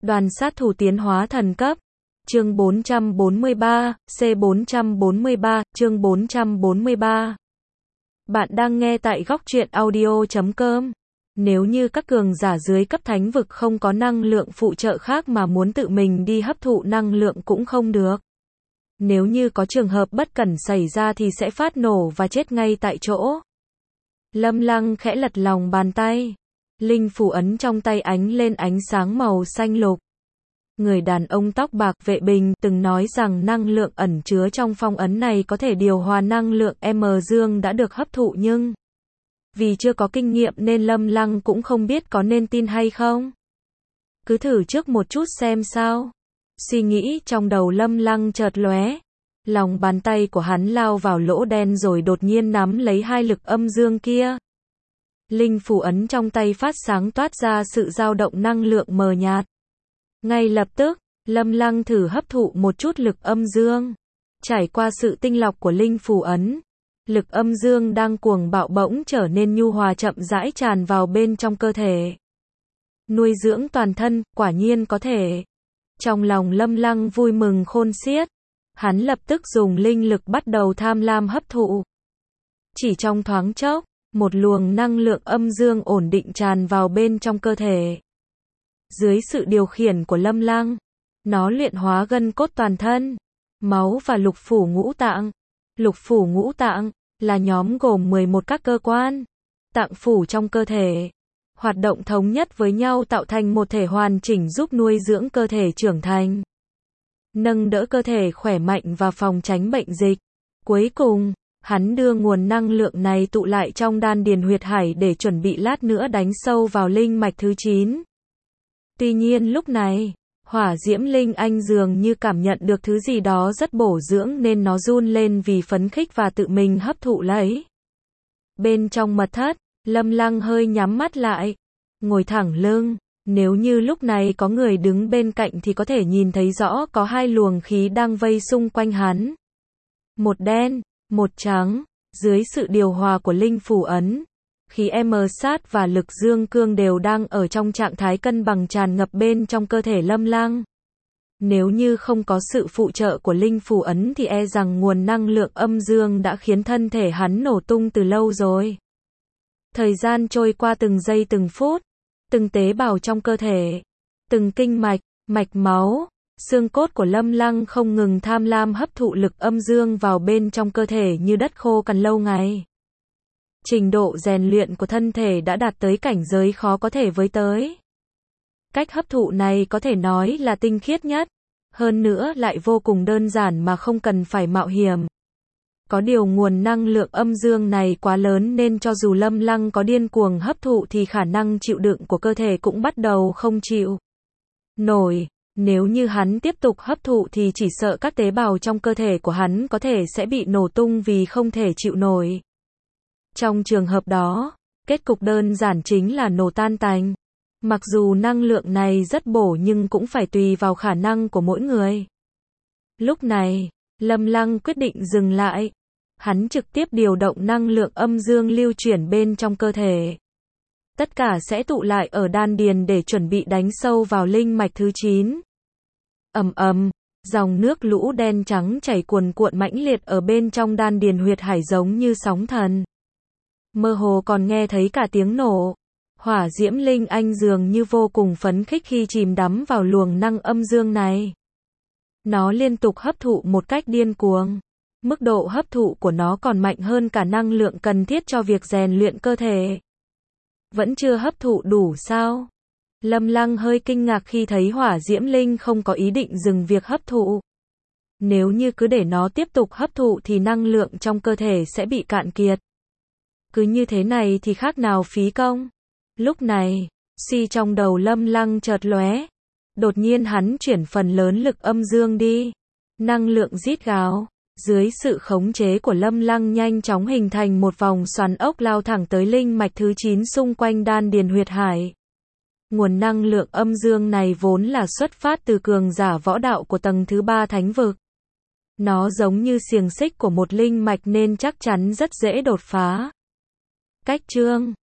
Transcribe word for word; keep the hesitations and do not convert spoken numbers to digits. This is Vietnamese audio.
Đoàn sát thủ tiến hóa thần cấp. Chương bốn trăm bốn mươi ba, C bốn trăm bốn mươi ba, chương bốn trăm bốn mươi ba. Bạn đang nghe tại góc truyện audio chấm com. Nếu như các cường giả dưới cấp thánh vực không có năng lượng phụ trợ khác mà muốn tự mình đi hấp thụ năng lượng cũng không được. Nếu như có trường hợp bất cẩn xảy ra thì sẽ phát nổ và chết ngay tại chỗ. Lâm Lăng khẽ lật lòng bàn tay. Linh phù ấn trong tay ánh lên ánh sáng màu xanh lục. Người đàn ông tóc bạc Vệ Bình từng nói rằng năng lượng ẩn chứa trong phong ấn này có thể điều hòa năng lượng M dương đã được hấp thụ, nhưng vì chưa có kinh nghiệm nên Lâm Lăng cũng không biết có nên tin hay không. Cứ thử trước một chút xem sao. Suy nghĩ trong đầu Lâm Lăng chợt lóe. Lòng bàn tay của hắn lao vào lỗ đen rồi đột nhiên nắm lấy hai lực âm dương kia. Linh phù ấn trong tay phát sáng toát ra sự dao động năng lượng mờ nhạt. Ngay lập tức, Lâm Lăng thử hấp thụ một chút lực âm dương. Trải qua sự tinh lọc của linh phù ấn, lực âm dương đang cuồng bạo bỗng trở nên nhu hòa chậm rãi tràn vào bên trong cơ thể. Nuôi dưỡng toàn thân, quả nhiên có thể. Trong lòng Lâm Lăng vui mừng khôn xiết. Hắn lập tức dùng linh lực bắt đầu tham lam hấp thụ. Chỉ trong thoáng chốc, một luồng năng lượng âm dương ổn định tràn vào bên trong cơ thể. Dưới sự điều khiển của Lâm Lăng, nó luyện hóa gân cốt toàn thân, máu và lục phủ ngũ tạng. Lục phủ ngũ tạng là nhóm gồm mười một các cơ quan, tạng phủ trong cơ thể, hoạt động thống nhất với nhau tạo thành một thể hoàn chỉnh giúp nuôi dưỡng cơ thể trưởng thành, nâng đỡ cơ thể khỏe mạnh và phòng tránh bệnh dịch. Cuối cùng, hắn đưa nguồn năng lượng này tụ lại trong đan điền huyệt hải để chuẩn bị lát nữa đánh sâu vào linh mạch thứ chín. Tuy nhiên lúc này, hỏa diễm linh anh dường như cảm nhận được thứ gì đó rất bổ dưỡng nên nó run lên vì phấn khích và tự mình hấp thụ lấy. Bên trong mật thất, Lâm Lăng hơi nhắm mắt lại, ngồi thẳng lưng. Nếu như lúc này có người đứng bên cạnh thì có thể nhìn thấy rõ có hai luồng khí đang vây xung quanh hắn. Một đen, một trắng, dưới sự điều hòa của linh phù ấn. Khí M sát và lực dương cương đều đang ở trong trạng thái cân bằng tràn ngập bên trong cơ thể Lâm Lăng. Nếu như không có sự phụ trợ của linh phù ấn thì e rằng nguồn năng lượng âm dương đã khiến thân thể hắn nổ tung từ lâu rồi. Thời gian trôi qua từng giây từng phút, từng tế bào trong cơ thể, từng kinh mạch, mạch máu, xương cốt của Lâm Lăng không ngừng tham lam hấp thụ lực âm dương vào bên trong cơ thể như đất khô cằn lâu ngày. Trình độ rèn luyện của thân thể đã đạt tới cảnh giới khó có thể với tới. Cách hấp thụ này có thể nói là tinh khiết nhất, hơn nữa lại vô cùng đơn giản mà không cần phải mạo hiểm. Có điều nguồn năng lượng âm dương này quá lớn nên cho dù Lâm Lăng có điên cuồng hấp thụ thì khả năng chịu đựng của cơ thể cũng bắt đầu không chịu nổi. Nếu như hắn tiếp tục hấp thụ thì chỉ sợ các tế bào trong cơ thể của hắn có thể sẽ bị nổ tung vì không thể chịu nổi. Trong trường hợp đó, kết cục đơn giản chính là nổ tan tành. Mặc dù năng lượng này rất bổ nhưng cũng phải tùy vào khả năng của mỗi người. Lúc này, Lâm Lăng quyết định dừng lại. Hắn trực tiếp điều động năng lượng âm dương lưu chuyển bên trong cơ thể. Tất cả sẽ tụ lại ở đan điền để chuẩn bị đánh sâu vào linh mạch thứ chín. Ầm ầm, dòng nước lũ đen trắng chảy cuồn cuộn mãnh liệt ở bên trong đan điền huyệt hải giống như sóng thần. Mơ hồ còn nghe thấy cả tiếng nổ. Hỏa diễm linh anh dường như vô cùng phấn khích khi chìm đắm vào luồng năng âm dương này. Nó liên tục hấp thụ một cách điên cuồng. Mức độ hấp thụ của nó còn mạnh hơn cả năng lượng cần thiết cho việc rèn luyện cơ thể. Vẫn chưa hấp thụ đủ sao? Lâm Lăng hơi kinh ngạc khi thấy hỏa diễm linh không có ý định dừng việc hấp thụ. Nếu như cứ để nó tiếp tục hấp thụ thì năng lượng trong cơ thể sẽ bị cạn kiệt. Cứ như thế này thì khác nào phí công. Lúc này, suy trong đầu Lâm Lăng chợt lóe. Đột nhiên hắn chuyển phần lớn lực âm dương đi. Năng lượng rít gào. Dưới sự khống chế của Lâm Lăng nhanh chóng hình thành một vòng xoắn ốc lao thẳng tới linh mạch thứ chín xung quanh đan điền huyệt hải. Nguồn năng lượng âm dương này vốn là xuất phát từ cường giả võ đạo của tầng thứ ba thánh vực. Nó giống như xiềng xích của một linh mạch nên chắc chắn rất dễ đột phá. Cách chương